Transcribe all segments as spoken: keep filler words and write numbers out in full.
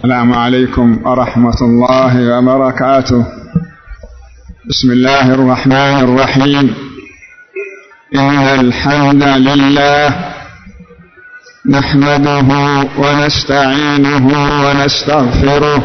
السلام عليكم ورحمة الله وبركاته. بسم الله الرحمن الرحيم. إن الحمد لله نحمده ونستعينه ونستغفره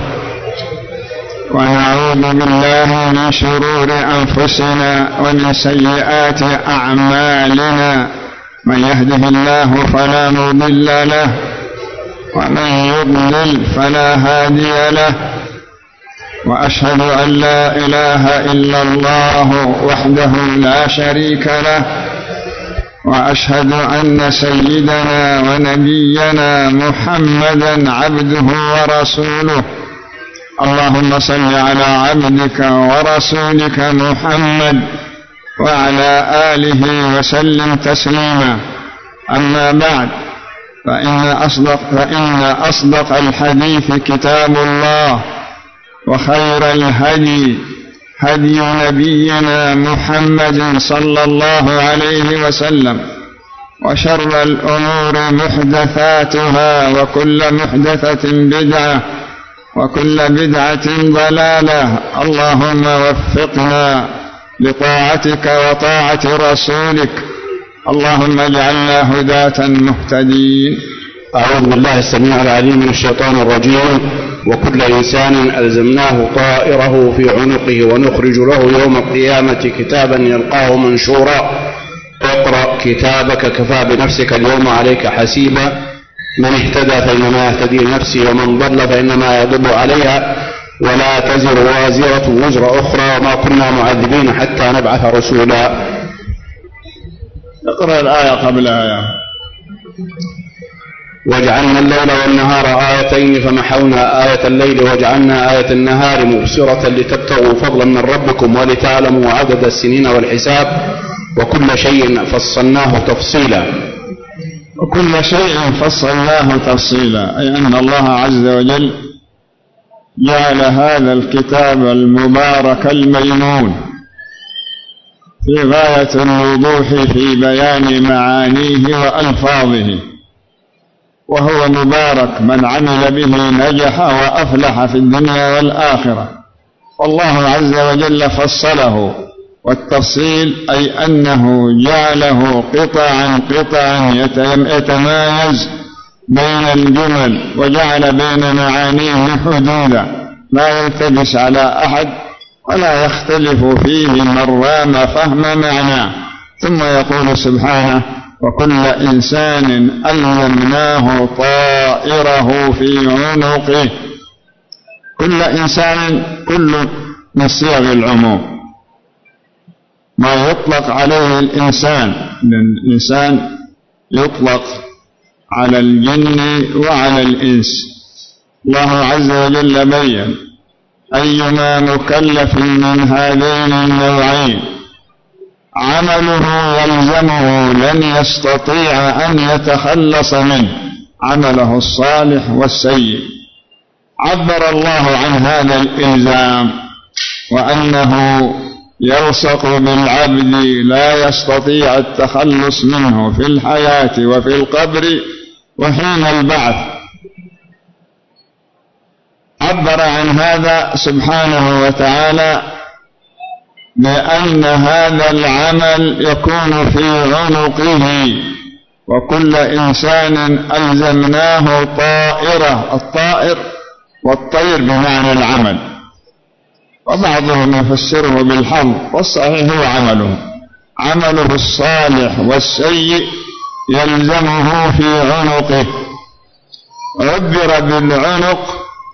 ونعوذ بالله من شرور أنفسنا ومن سيئات أعمالنا. من يهده الله فلا مضل له ومن يضلل فلا هادي له، وأشهد أن لا إله إلا الله وحده لا شريك له، وأشهد أن سيدنا ونبينا محمدا عبده ورسوله. اللهم صل على عبدك ورسولك محمد وعلى آله وسلم تسليما. أما بعد، فإن أصدق, فإن أصدق الحديث كتاب الله، وخير الهدي هدي نبينا محمد صلى الله عليه وسلم، وشر الأمور محدثاتها، وكل محدثة بدعة، وكل بدعة ضلالة. اللهم وفقنا لطاعتك وطاعة رسولك، اللهم اجعلنا هداة مهتدين. أعوذ بالله السميع العليم من الشيطان الرجيم. وكل إنسان ألزمناه طائره في عنقه ونخرج له يوم القيامة كتابا يلقاه منشورا. اقرأ كتابك كفى بنفسك اليوم عليك حسيبا. من اهتدى فإنما يهتدي لنفسه، ومن ضل فإنما يضل عليها، ولا تزر وازرة وزر أخرى، وما كنا معذبين حتى نبعث رسولا. اقرأ الآية قبلها. يا وجعلنا الليل والنهار آيتين فمحونا آية الليل وجعلنا آية النهار مبصرة لتبتغوا فضلا من ربكم ولتعلموا عدد السنين والحساب، وكل شيء فصلناه تفصيلا. وكل شيء فصلناه تفصيلا، أي أن الله عز وجل جعل هذا الكتاب المبارك الميمون في غاية الوضوح في بيان معانيه وألفاظه، وهو مبارك، من عمل به نجح وأفلح في الدنيا والآخرة. والله عز وجل فصله، والتفصيل أي أنه جعله قطعا قطعا يتمايز بين الجمل، وجعل بين معانيه حدودا لا يلتبس على أحد ولا يختلف فيه من رام فهم معناه. ثم يقول سبحانه: وكل إنسان ألزمناه طائره في عنقه. كل إنسان، كل من صيغ العموم، ما يطلق عليه الإنسان. الإنسان يطلق على الجن وعلى الإنس. الله عز وجل بين: أيما مكلف من هذين النوعين عمله يلزمه لن يستطيع أن يتخلص منه، عمله الصالح والسيء. عبر الله عن هذا الإلزام وأنه يلصق بالعبد، لا يستطيع التخلص منه في الحياة وفي القبر وحين البعث. عبر عن هذا سبحانه وتعالى بأن هذا العمل يكون في عنقه. وكل إنسان ألزمناه طائره. الطائر والطير بمعنى العمل، وبعضهم يفسره بالحظ، والصحيح هو عمله عمله الصالح والسيء يلزمه في عنقه. عبر بالعنق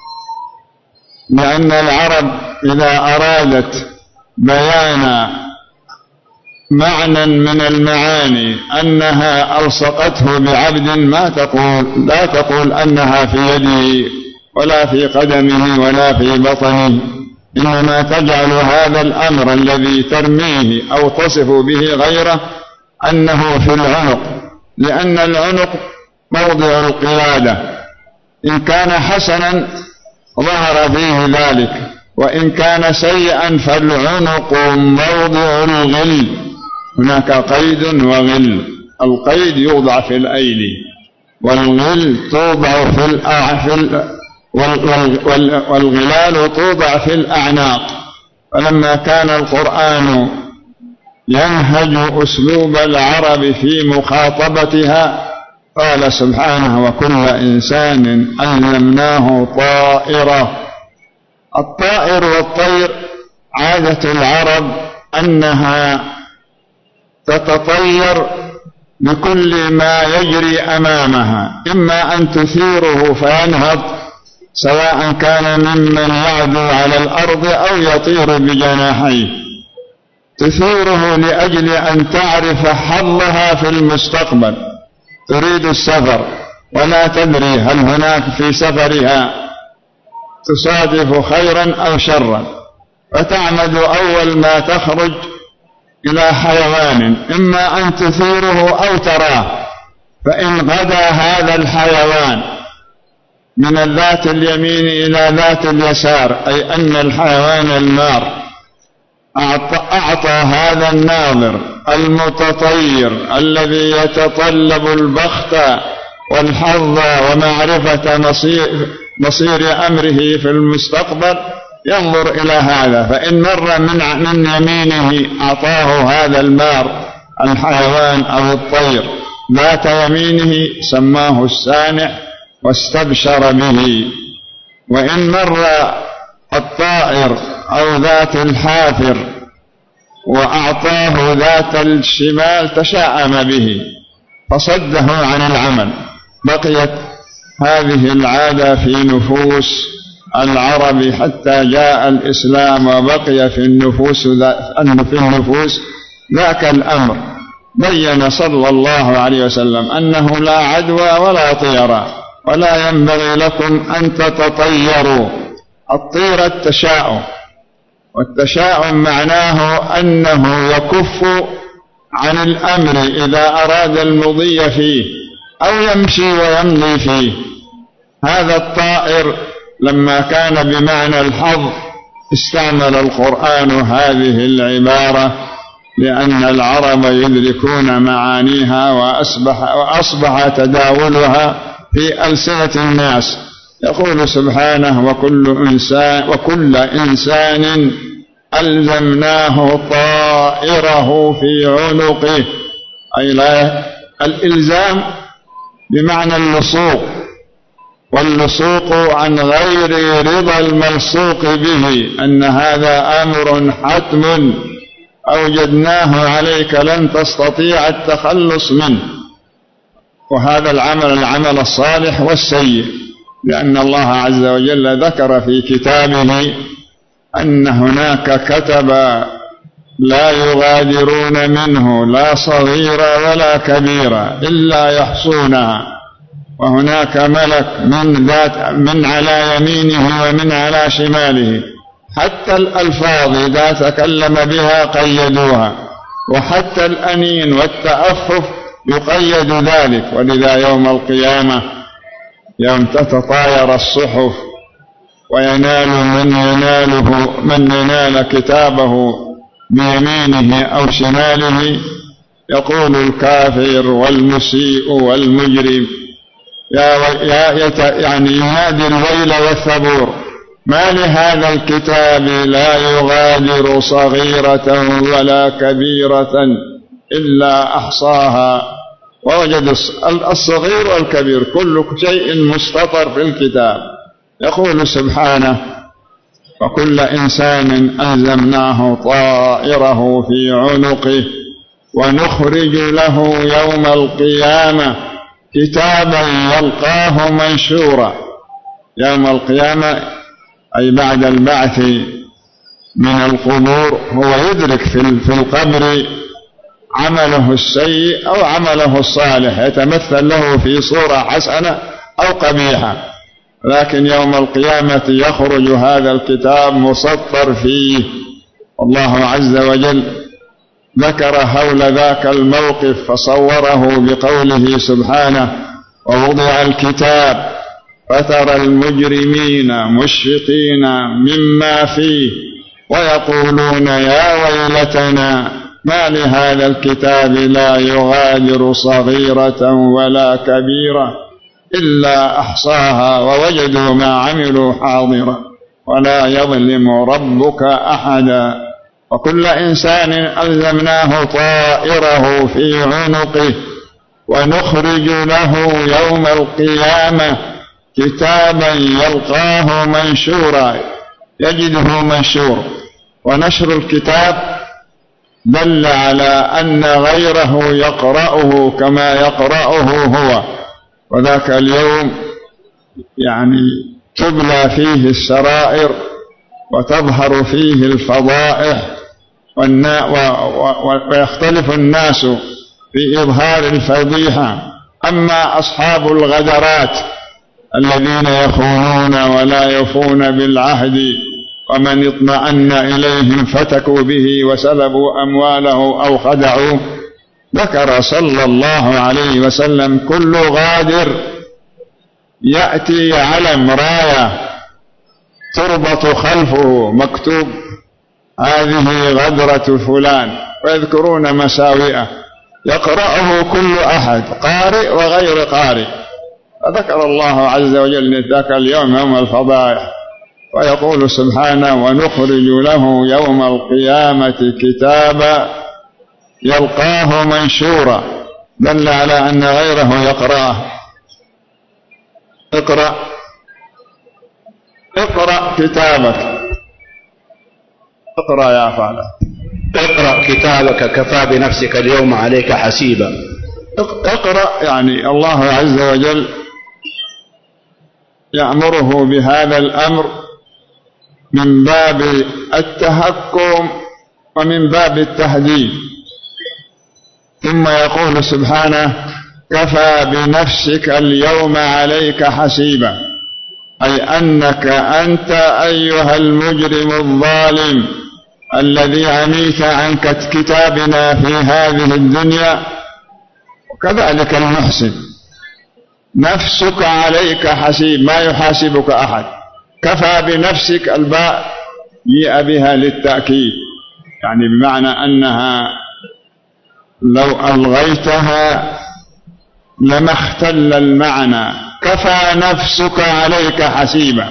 لأن العرب إذا أرادت بيان معنى من المعاني أنها ألصقته بعبد ما تقول لا تقول أنها في يده ولا في قدمه ولا في بطنه، إنما تجعل هذا الأمر الذي ترميه أو تصف به غيره أنه في العنق، لأن العنق موضع القيادة. إن كان حسنا ظهر فيه ذلك، وإن كان سيئا فالعنق موضع الغل. هناك قيد وغل. القيد يوضع في الأيدي، والغل توضع في والغلال توضع في الأعناق. فلما كان القرآن ينهج أسلوب العرب في مخاطبتها قال سبحانه: وكل إنسان ألزمناه طائره. الطائر والطير عادة العرب أنها تتطير بكل ما يجري أمامها، إما أن تثيره فينهض سواء كان ممن يعدو على الأرض أو يطير بجناحيه، تثيره لأجل أن تعرف حظها في المستقبل، تريد السفر ولا تدري هل هناك في سفرها تصادف خيرا أو شرا، فتعمد أول ما تخرج إلى حيوان إما أن تثيره أو تراه، فإن غدا هذا الحيوان من الذات اليمين إلى ذات اليسار، أي أن الحيوان المار أعطى, أعطى هذا الناظر المتطير الذي يتطلب البخت والحظ ومعرفة مصير, مصير أمره في المستقبل، ينظر إلى هذا، فإن مر من, من يمينه أعطاه هذا المار الحيوان أو الطير ذات يمينه سماه السانح واستبشر به، وإن مر الطائر أو ذات الحافر وأعطاه ذات الشمال تشاءم به فصده عن العمل. بقيت هذه العادة في نفوس العرب حتى جاء الإسلام، وبقي في النفوس في النفوس ذاك الأمر. بين صلى الله عليه وسلم أنه لا عدوى ولا طيرة، ولا ينبغي لكم أن تتطيروا. الطير التشاؤم، والتشاؤم معناه أنه يكف عن الأمر إذا أراد المضي فيه أو يمشي ويمضي فيه. هذا الطائر لما كان بمعنى الحظ استعمل القرآن هذه العبارة، لأن العرب يدركون معانيها وأصبح, وأصبح تداولها في ألسنة الناس. يقول سبحانه: وكل إنسان, وكل إنسان ألزمناه طائره في عنقه، أي لا الإلزام بمعنى اللصوق، واللصوق عن غير رضا الملصوق به، أن هذا أمر حتم أوجدناه عليك لن تستطيع التخلص منه. وهذا العمل العمل الصالح والسيء، لأن الله عز وجل ذكر في كتابه أن هناك كتبا لا يغادرون منه لا صغيرة ولا كبيرة إلا يحصونها، وهناك ملك من, ذات من على يمينه ومن على شماله، حتى الألفاظ إذا تكلم بها قيدوها، وحتى الأنين والتأفف يقيد ذلك. ولذا يوم القيامة يوم تتطاير الصحف وينال من يناله من ينال كتابه بيمينه أو شماله، يقول الكافر والمسيء والمجرم يا يا يعني ينادي الويل والثبور: ما لهذا الكتاب لا يغادر صغيرة ولا كبيرة إلا أحصاها ووجد الصغير والكبير كل شيء مستطر في الكتاب. يقول سبحانه: وكل إنسان ألزمناه طائره في عنقه ونخرج له يوم القيامة كتابا يلقاه منشورا. يوم القيامة أي بعد البعث من القبور، هو يدرك في القبر عمله السيء أو عمله الصالح، يتمثل له في صورة حسنة أو قبيحة، لكن يوم القيامة يخرج هذا الكتاب مسطر فيه. الله عز وجل ذكر حول ذاك الموقف فصوره بقوله سبحانه: ووضع الكتاب فترى المجرمين مشفقين مما فيه ويقولون يا ويلتنا ما لهذا الكتاب لا يغادر صغيرة ولا كبيرة إلا أحصاها ووجدوا ما عملوا حاضرا ولا يظلم ربك أحدا. وكل إنسان ألزمناه طائره في عنقه ونخرج له يوم القيامة كتابا يلقاه منشورا يجده منشور. ونشر الكتاب دل على أن غيره يقرأه كما يقرأه هو، وذاك اليوم يعني تبلى فيه السرائر وتظهر فيه الفضائح ويختلف الناس في إظهار الفضيحة. أما أصحاب الغدرات الذين يخونون ولا يوفون بالعهد ومن اطمأن إليهم فتكوا به وسلبوا أمواله أو خدعوه، ذكر صلى الله عليه وسلم كل غادر يأتي علم راية تربط خلفه مكتوب هذه غدرة فلان، ويذكرون مساوئه يقرأه كل أحد قارئ وغير قارئ. فذكر الله عز وجل ذاك اليوم يوم الفضائح، ويقول سبحانه ونخرج له يوم القيامة كتابا يلقاه منشورا، دل على أن غيره يقرأه. اقرأ اقرأ كتابك، اقرأ يا فعلا، اقرأ كتابك كفى بنفسك اليوم عليك حسيبا. اقرأ يعني الله عز وجل يأمره بهذا الأمر من باب التهكم ومن باب التهديد. ثم يقول سبحانه كفى بنفسك اليوم عليك حسيبا، أي أنك أنت أيها المجرم الظالم الذي عميت عن كتابنا في هذه الدنيا، وكذلك المحسن نفسك عليك حسيب، ما يحاسبك أحد. كفى بنفسك الباء جيء بها للتأكيد، يعني بمعنى أنها لو ألغيتها لما اختل المعنى. كفى نفسك عليك حسيبا،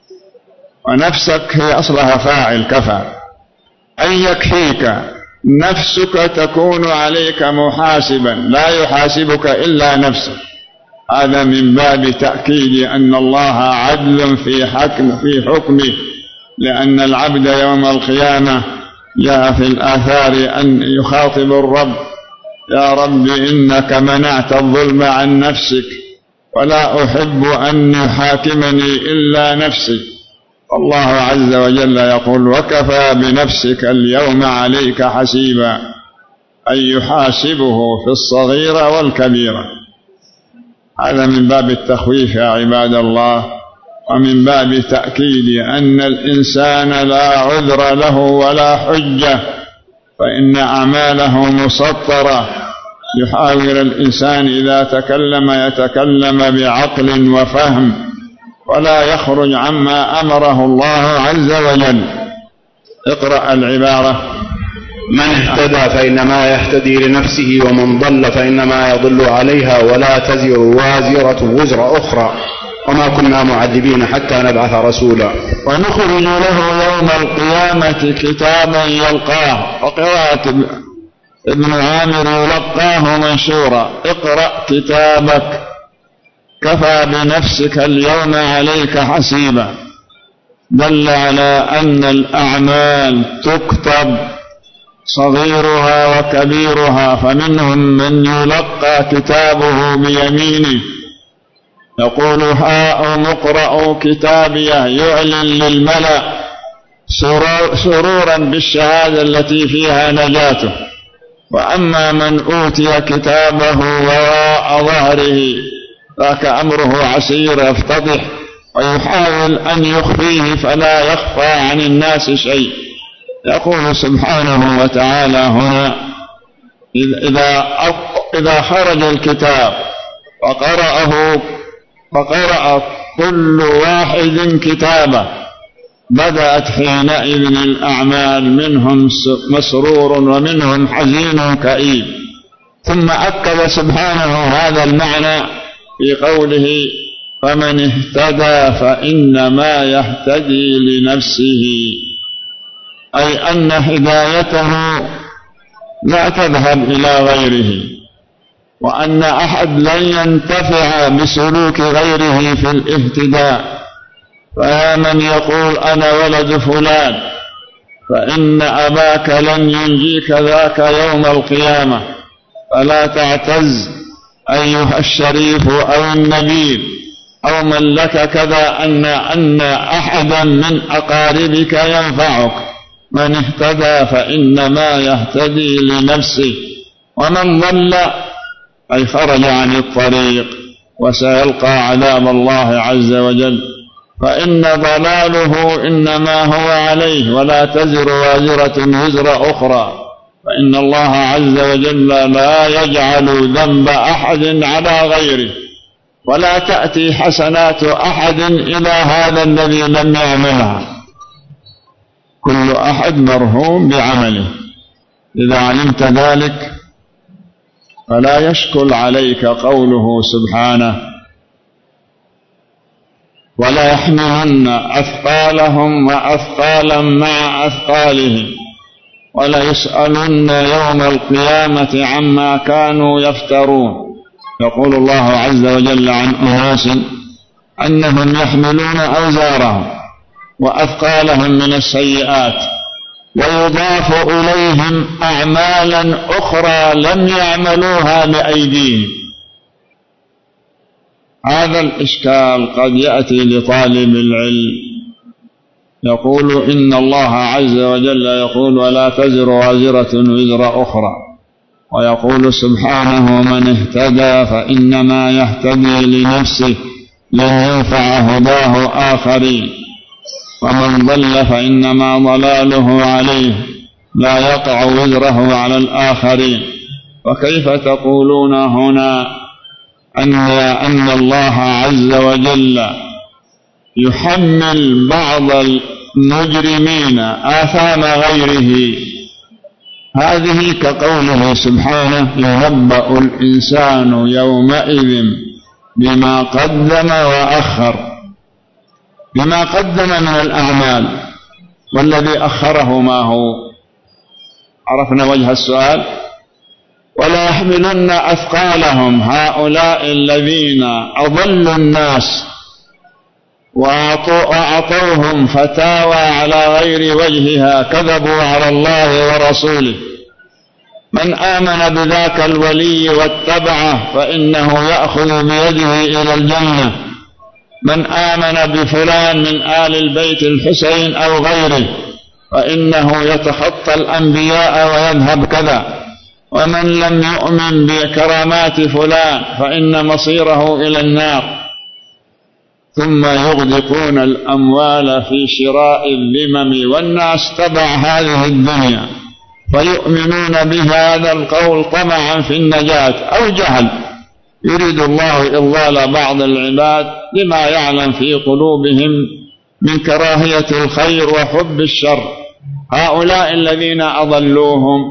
ونفسك هي أصلها فاعل كفى، أن يكفيك نفسك تكون عليك محاسبا، لا يحاسبك إلا نفسك. هذا من باب تأكيد أن الله عدل في حكم في حكمه، لأن العبد يوم القيامة جاء في الآثار أن يخاطب الرب يا رب إنك منعت الظلم عن نفسك ولا أحب أن يحاكمني إلا نفسي. الله عز وجل يقول وكفى بنفسك اليوم عليك حسيبا، أي يحاسبه في الصغيرة والكبيرة. هذا من باب التخويف يا عباد الله، ومن باب تأكيد أن الإنسان لا عذر له ولا حجة، فإن أعماله مسطرة. يحاول الإنسان إذا تكلم يتكلم بعقل وفهم ولا يخرج عما أمره الله عز وجل. اقرأ العبارة من اهتدى فإنما يهتدي لنفسه ومن ضل فإنما يضل عليها ولا تزر وازرة وزر أخرى وما كنا معذبين حتى نبعث رسولا. ونخرج له يوم القيامة كتابا يلقاه، وقراءة ابن عامر يلقاه منشورا. اقرأ كتابك كفى بنفسك اليوم عليك حسيبا، دل على أن الأعمال تكتب صغيرها وكبيرها، فمنهم من يلقى كتابه بيمينه يقول هاؤم اقرءوا كتابيه، يعلن للملأ سرورا بالشهادة التي فيها نجاته. وأما من أوتي كتابه وراء ظهره ذاك أمره عسير، يفتضح ويحاول أن يخفيه فلا يخفى عن الناس شيء. يقول سبحانه وتعالى هنا إذا إذا خرج الكتاب وقرأه فقرأ كل واحد كتابه بدأت حينئذ الأعمال، منهم مسرور ومنهم حزين كئيب. ثم أكد سبحانه هذا المعنى في قوله فمن اهتدى فإنما يهتدي لنفسه، أي أن هدايته لا تذهب إلى غيره، وأن أحد لن ينتفع بسلوك غيره في الاهتداء. فيا من يقول أنا ولد فلان فإن أباك لن ينجيك ذاك يوم القيامة، فلا تعتز أيها الشريف أو النبيل أو من لك كذا أن أن أحدا من أقاربك ينفعك. من اهتدى فإنما يهتدي لنفسه، ومن ضل أي خرج عن الطريق وسيلقى عذاب الله عز وجل، فإن ضلاله إنما هو عليه، ولا تزر وازرة وزر أخرى، فإن الله عز وجل لا يجعل ذنب أحد على غيره، ولا تأتي حسنات أحد إلى هذا الذي لم يعملها. كل أحد مرهون بعمله. إذا علمت ذلك فلا يشكل عليك قوله سبحانه ولا يحملن أثقالهم وأثقالا مع أثقالهم ولا يسألن يوم القيامة عما كانوا يفترون. يقول الله عز وجل عن أناس أنهم يحملون أوزارهم وأثقالهم من السيئات، ويضاف إليهم أعمالا أخرى لم يعملوها بأيديهم. هذا الإشكال قد يأتي لطالب العلم يقول إن الله عز وجل يقول ولا تزر وازرة وزر أخرى، ويقول سبحانه من اهتدى فإنما يهتدي لنفسه لن ينفع هداه آخرين، ومن ضل فإنما ضلاله عليه لا يقع وزره على الآخرين. وكيف تقولون هنا أن أن الله عز وجل يحمل بعض المجرمين آثام غيره؟ هذه كقوله سبحانه ينبأ الإنسان يومئذ بما قدم وأخر، بما قدم من الأعمال، والذي أخره ما هو؟ عرفنا وجه السؤال. ولا يحملن أثقالهم، هؤلاء الذين أضلوا الناس وأعطوهم فتاوى على غير وجهها، كذبوا على الله ورسوله. من آمن بذاك الولي واتبعه فإنه يأخذ بيده إلى الجنة. من آمن بفلان من آل البيت الحسين أو غيره فإنه يتخطى الأنبياء ويذهب كذا. ومن لم يؤمن بكرامات فلان فإن مصيره إلى النار. ثم يغدقون الأموال في شراء الذمم، والناس تبع هذه الدنيا فيؤمنون بهذا القول طمعا في النجاة أو جهل. يريد الله إضلال بعض العباد لما يعلم في قلوبهم من كراهية الخير وحب الشر. هؤلاء الذين أضلوهم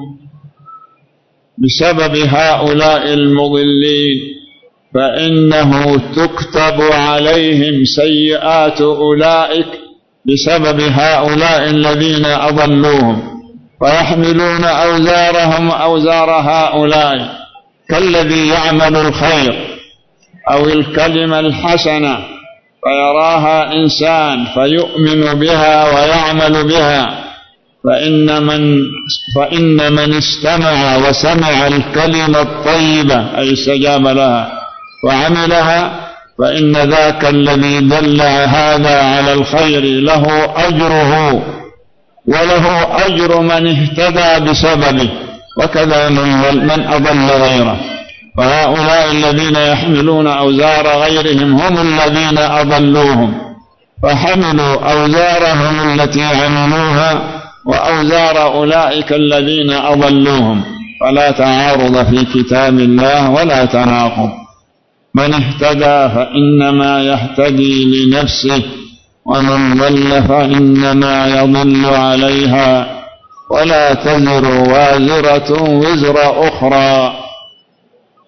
بسبب هؤلاء المضلين فإنه تكتب عليهم سيئات أولئك بسبب هؤلاء الذين أضلوهم، ويحملون أوزارهم وأوزار هؤلاء، كالذي يعمل الخير أو الكلمة الحسنة فيراها إنسان فيؤمن بها ويعمل بها، فإن من, فإن من استمع وسمع الكلمة الطيبة أي استجاب لها وعملها فإن ذاك الذي دل هذا على الخير له أجره وله أجر من اهتدى بسببه، وكذا من أضل غيره. فهؤلاء الذين يحملون أوزار غيرهم هم الذين أضلوهم، فحملوا أوزارهم التي عملوها وأوزار أولئك الذين أضلوهم، فلا تعارض في كتاب الله ولا تناقض. من اهتدى فإنما يهتدي لنفسه، ومن ضل فإنما يضل عليها، ولا تزر وازرة وزر أخرى.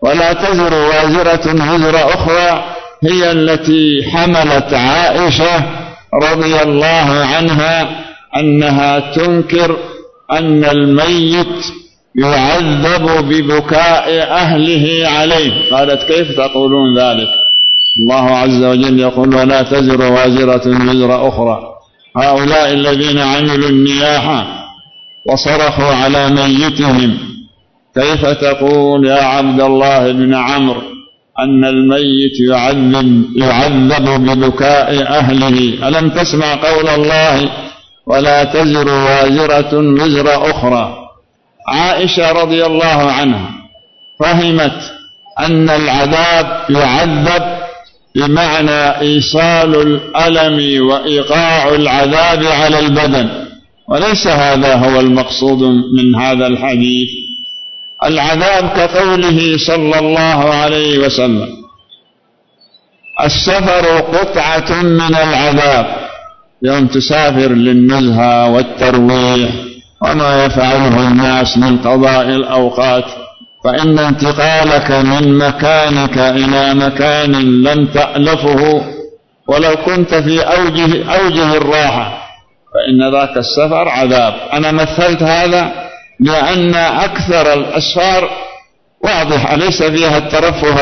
ولا تزر وازرة وزر أخرى هي التي حملت عائشة رضي الله عنها أنها تنكر أن الميت يعذب ببكاء أهله عليه. قالت: كيف تقولون ذلك؟ الله عز وجل يقول: ولا تزر وازرة وزر أخرى. هؤلاء الذين عملوا النياحة وصرخوا على ميتهم، كيف تقول يا عبد الله بن عمرو أن الميت يعذب, يعذب ببكاء أهله؟ ألم تسمع قول الله: ولا تزر وازرة وزر أخرى؟ عائشة رضي الله عنها فهمت أن العذاب يعذب بمعنى إيصال الألم وإيقاع العذاب على البدن، وليس هذا هو المقصود من هذا الحديث. العذاب كقوله صلى الله عليه وسلم: السفر قطعة من العذاب. يوم تسافر للنزهة والترويح وما يفعله الناس من قضاء الأوقات، فإن انتقالك من مكانك إلى مكان لم تألفه ولو كنت في أوجه, أوجه الراحة فإن ذاك السفر عذاب. أنا مثلت هذا لأن أكثر الأسفار واضح ليس فيها الترفه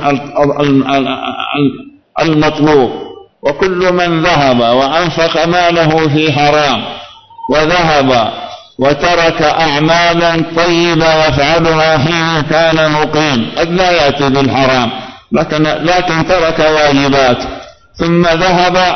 المطلوب، وكل من ذهب وأنفق ماله في حرام وذهب وترك أعمالا طيبة يفعلها حين كان مقيم، قد لا يأتي بالحرام لكن, لكن ترك واجبات، ثم ذهب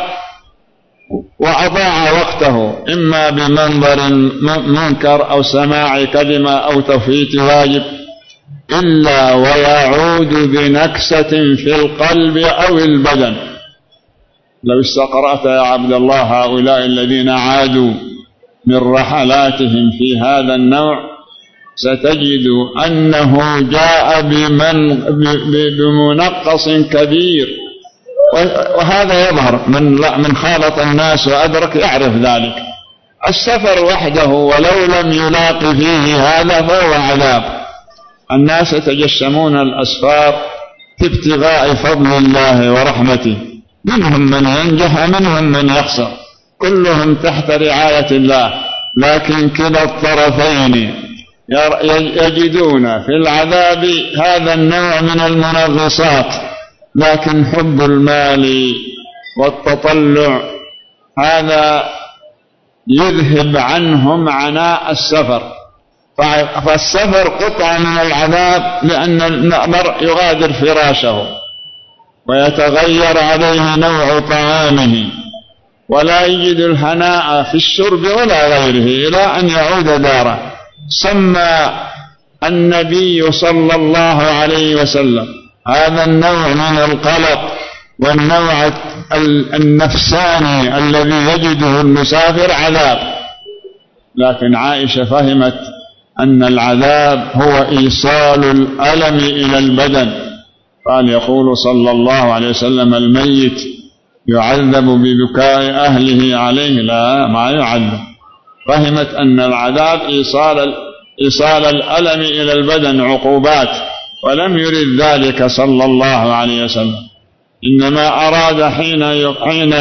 وأضاع وقته إما بمنظر منكر أو سماع كلمة أو تفويت واجب، إلا ويعود بنكسة في القلب أو البدن. لو استقرأت يا عبد الله هؤلاء الذين عادوا من رحلاتهم في هذا النوع ستجد أنه جاء بمن بمنقص كبير، وهذا يظهر من من خالط الناس وأدرك يعرف ذلك. السفر وحده ولو لم يلاق فيه هذا فهو عذاب. الناس يتجشمون الأسفار في ابتغاء فضل الله ورحمته، منهم من ينجح ومنهم من يخسر، كلهم تحت رعاية الله، لكن كلا الطرفين يجدون في العذاب هذا النوع من المنغصات. لكن حب المال والتطلع هذا يذهب عنهم عناء السفر، فالسفر قطعة من العذاب، لأن المرء يغادر فراشه ويتغير عليه نوع طعامه ولا يجد الهناء في الشرب ولا غيره إلى أن يعود داره. سمى النبي صلى الله عليه وسلم هذا النوع من القلق والنوع النفساني الذي يجده المسافر عذاب. لكن عائشة فهمت أن العذاب هو إيصال الألم إلى البدن. قال يقول صلى الله عليه وسلم: الميت يعذب ببكاء أهله عليه، لا ما يعذب. فهمت أن العذاب إيصال إيصال الألم إلى البدن عقوبات، ولم يرد ذلك صلى الله عليه وسلم، إنما أراد حين حين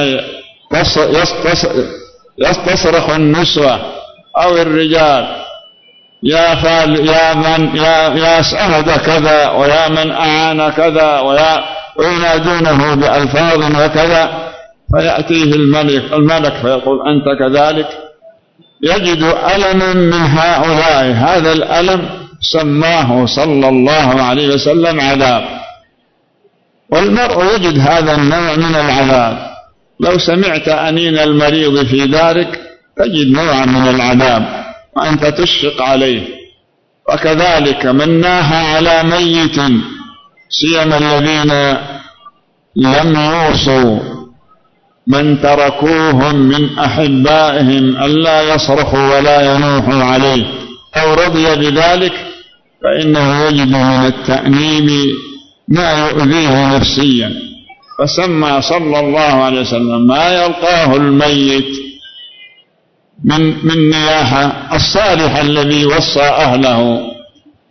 يستصرخ النسوة أو الرجال: يا فال يا من يا يا سعد كذا، ويا من أعان كذا، ويا وينادونه بألفاظ وكذا، فيأتيه الملك الملك فيقول: أنت كذلك. يجد ألما من هؤلاء، هذا الألم سماه صلى الله عليه وسلم عذاب. والمرء يجد هذا النوع من العذاب. لو سمعت أنين المريض في دارك تجد نوعا من العذاب وأنت تشفق عليه. وكذلك من ناهى على ميت، سيما الذين لم يوصوا من تركوهم من أحبائهم ألا يصرخوا ولا ينوحوا عليه، أو رضي بذلك، فإنه يجد من التأنيب ما يؤذيه نفسيا. فسمى صلى الله عليه وسلم ما يلقاه الميت من من نياحة الصالح الذي وصى أهله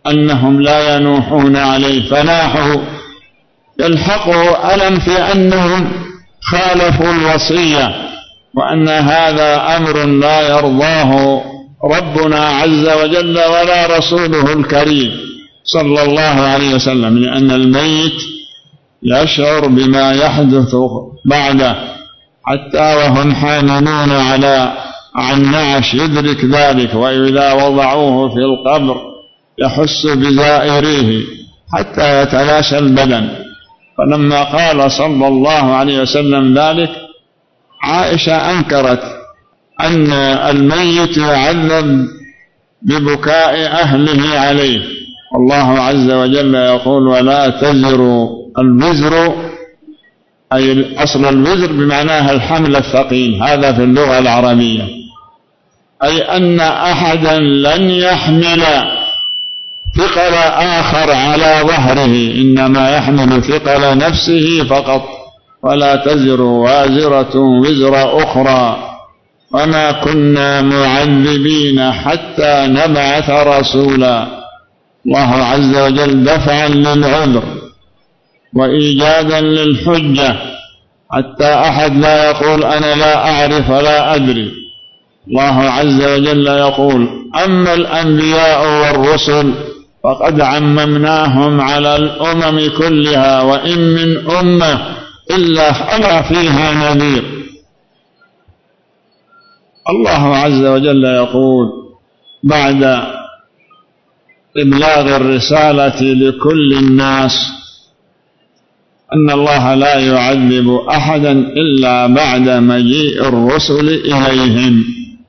أنهم لا ينوحون عليه فناحوا، يلحقوا ألم في أنهم خالفوا الوصية، وأن هذا أمر لا يرضاه ربنا عز وجل ولا رسوله الكريم صلى الله عليه وسلم، لأن الميت يشعر بما يحدث بعده حتى وهم حاملون على النعش يدرك ذلك، وإذا وضعوه في القبر يحس بزائريه حتى يتلاشى البدن. فلما قال صلى الله عليه وسلم ذلك عائشة أنكرت أن الميت يعذب ببكاء أهله عليه، والله عز وجل يقول ولا تزر الوزر، أي أصل الوزر بمعناها الحمل الثقيل، هذا في اللغة العربية، أي أن أحدا لن يحمل ثقل آخر على ظهره، إنما يحمل ثقل نفسه فقط، ولا تزر وازرة وزر أخرى، وما كنا معذبين حتى نبعث رسولا. الله عز وجل دفعا للعذر وإيجادا للحجة حتى أحد لا يقول أنا لا أعرف ولا أدري. الله عز وجل يقول أما الأنبياء والرسل فقد عممناهم على الأمم كلها، وإن من أمة إلا خلا فيها نذير. الله عز وجل يقول بعد إبلاغ الرسالة لكل الناس أن الله لا يعذب أحدا إلا بعد مجيء الرسل إليهم.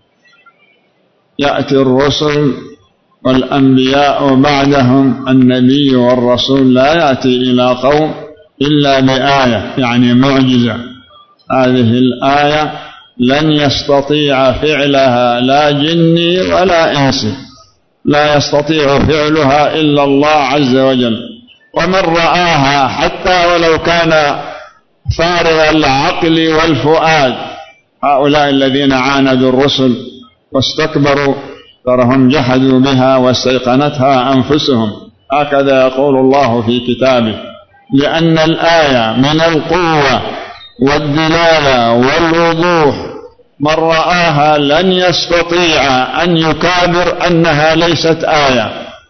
يأتي الرسل والأنبياء بعدهم، النبي والرسول لا يأتي إلى قوم إلا بآية، يعني معجزة. هذه الآية لن يستطيع فعلها لا جني ولا إنسي، لا يستطيع فعلها إلا الله عز وجل. ومن رآها حتى ولو كان فارغ العقل والفؤاد، هؤلاء الذين عاندوا الرسل واستكبروا ترهم جحدوا بها واستيقنتها أنفسهم، هكذا يقول الله في كتابه، لأن الآية من القوة والدلالة والوضوح، من رآها لن يستطيع أن يكابر أنها ليست آية.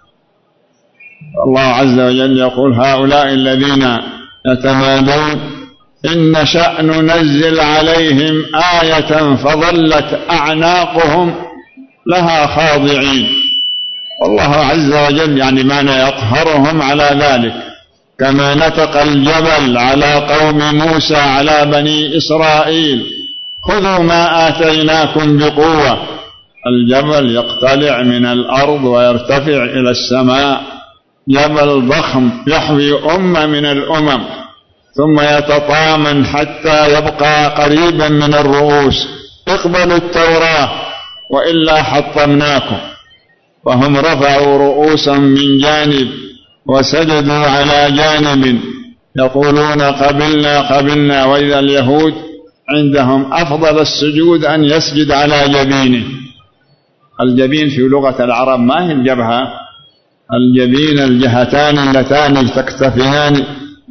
الله عز وجل يقول هؤلاء الذين يتمادون إن نشأ ننزل عليهم آية فظلت أعناقهم لها خاضعين. والله عز وجل يعني معنى يقهرهم على ذلك، كما نطق الجبل على قوم موسى على بني إسرائيل خذوا ما آتيناكم بقوة. الجبل يقتلع من الأرض ويرتفع إلى السماء، جبل ضخم يحوي أمة من الأمم، ثم يتطامن حتى يبقى قريبا من الرؤوس. اقبلوا التوراة وإلا حطمناكم. وهم رفعوا رؤوسا من جانب وسجدوا على جانب يقولون قبلنا قبلنا. وإذا اليهود عندهم أفضل السجود أن يسجد على جبينه. الجبين في لغة العرب ما هي الجبهة، الجبين الجهتان اللتان تكتفيان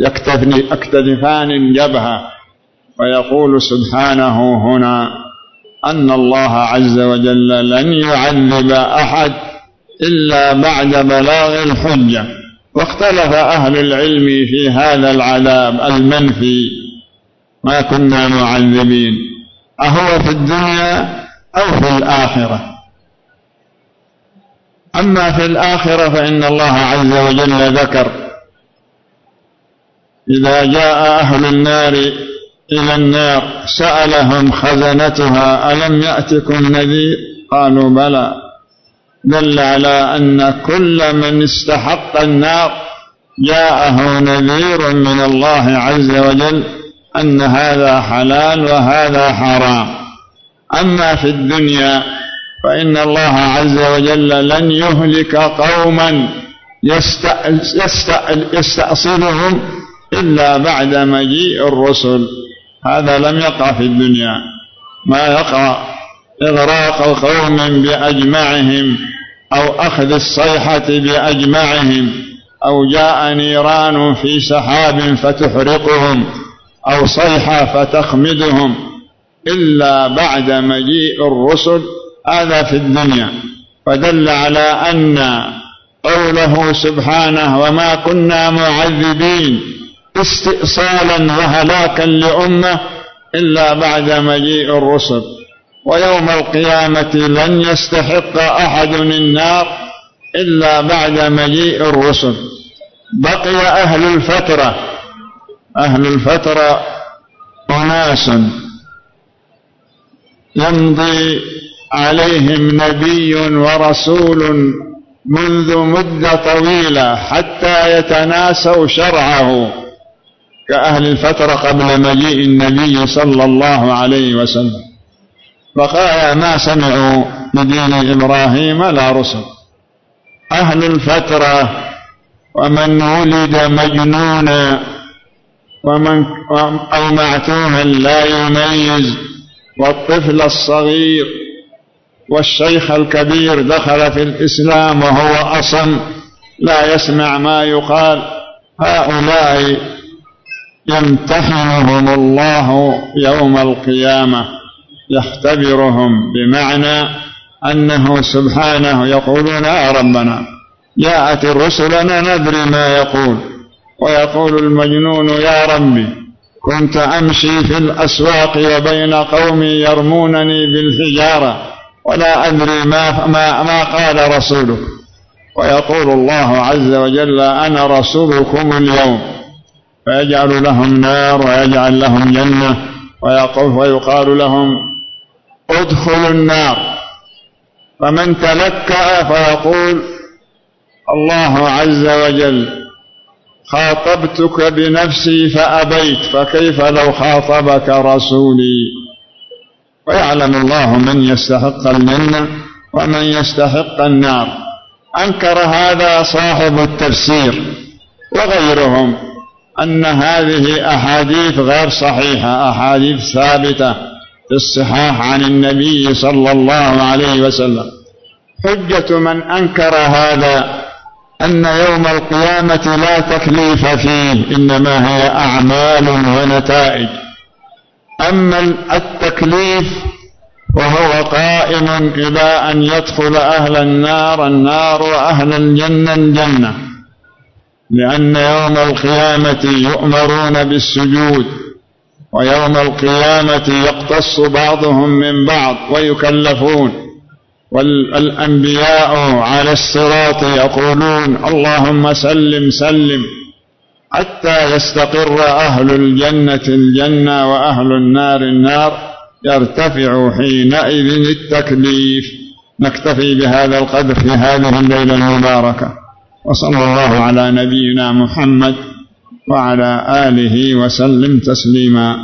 يكتفان الجبهة. ويقول سبحانه هنا أن الله عز وجل لن يعذب أحد إلا بعد بلاغ الحجة. واختلف أهل العلم في هذا العذاب المنفي، ما كنا معذبين، أهو في الدنيا أو في الآخرة؟ أما في الآخرة فإن الله عز وجل ذكر إذا جاء أهل النار إلى النار سألهم خزنتها ألم يأتكم نذير؟ قالوا بلى، دل على أن كل من استحق النار جاءه نذير من الله عز وجل أن هذا حلال وهذا حرام. أما في الدنيا فإن الله عز وجل لن يهلك قوما يستأصلهم إلا بعد مجيء الرسل. هذا لم يقع في الدنيا، ما يقع إغراق قوم بأجمعهم أو أخذ الصيحة بأجمعهم، أو جاء نيران في سحاب فتحرقهم، أو صيحة فتخمدهم، إلا بعد مجيء الرسل. هذا في الدنيا. فدل على أن قوله سبحانه وما كنا معذبين استئصالا وهلاكا لأمة إلا بعد مجيء الرسل. ويوم القيامة لن يستحق أحد النار إلا بعد مجيء الرسل. بقي أهل الفترة. أهل الفترة أناس يمضي عليهم نبي ورسول منذ مدة طويلة حتى يتناسوا شرعه، كأهل الفترة قبل مجيء النبي صلى الله عليه وسلم. بقايا ما سمعوا بدين إبراهيم لا رسل. أهل الفترة ومن ولد مجنونا ومن أو معتوها لا يميز، والطفل الصغير والشيخ الكبير دخل في الإسلام وهو أصم لا يسمع ما يقال، هؤلاء يمتحنهم الله يوم القيامة، يختبرهم، بمعنى أنه سبحانه يقولون يا ربنا جاءت رسلنا ندري ما يقول، ويقول المجنون يا ربي كنت أمشي في الأسواق وبين قومي يرمونني بالحجارة ولا أدري ما, ما, ما قال رسولك. ويقول الله عز وجل أنا رسولكم اليوم، فيجعل لهم نار ويجعل لهم جنة، ويقول ويقال لهم ادخلوا النار. فمن تلكأ فيقول الله عز وجل خاطبتك بنفسي فأبيت، فكيف لو خاطبك رسولي. ويعلم الله من يستحق الجنة ومن يستحق النار. أنكر هذا صاحب التفسير وغيرهم، أن هذه أحاديث غير صحيحة، أحاديث ثابتة في الصحاح عن النبي صلى الله عليه وسلم. حجة من أنكر هذا أن يوم القيامة لا تكليف فيه، إنما هي أعمال ونتائج. أما التكليف وهو قائم إلى أن يدخل أهل النار النار وأهل الجنة الجنة، لأن يوم القيامة يؤمرون بالسجود، ويوم القيامة يقتص بعضهم من بعض ويكلفون. والأنبياء على الصراط يقولون اللهم سلم سلم، حتى يستقر أهل الجنة الجنة وأهل النار النار، يرتفع حينئذ التكليف. نكتفي بهذا القدر في هذه الليلة المباركة، وصلى الله على نبينا محمد وعلى آله وسلم تسليما.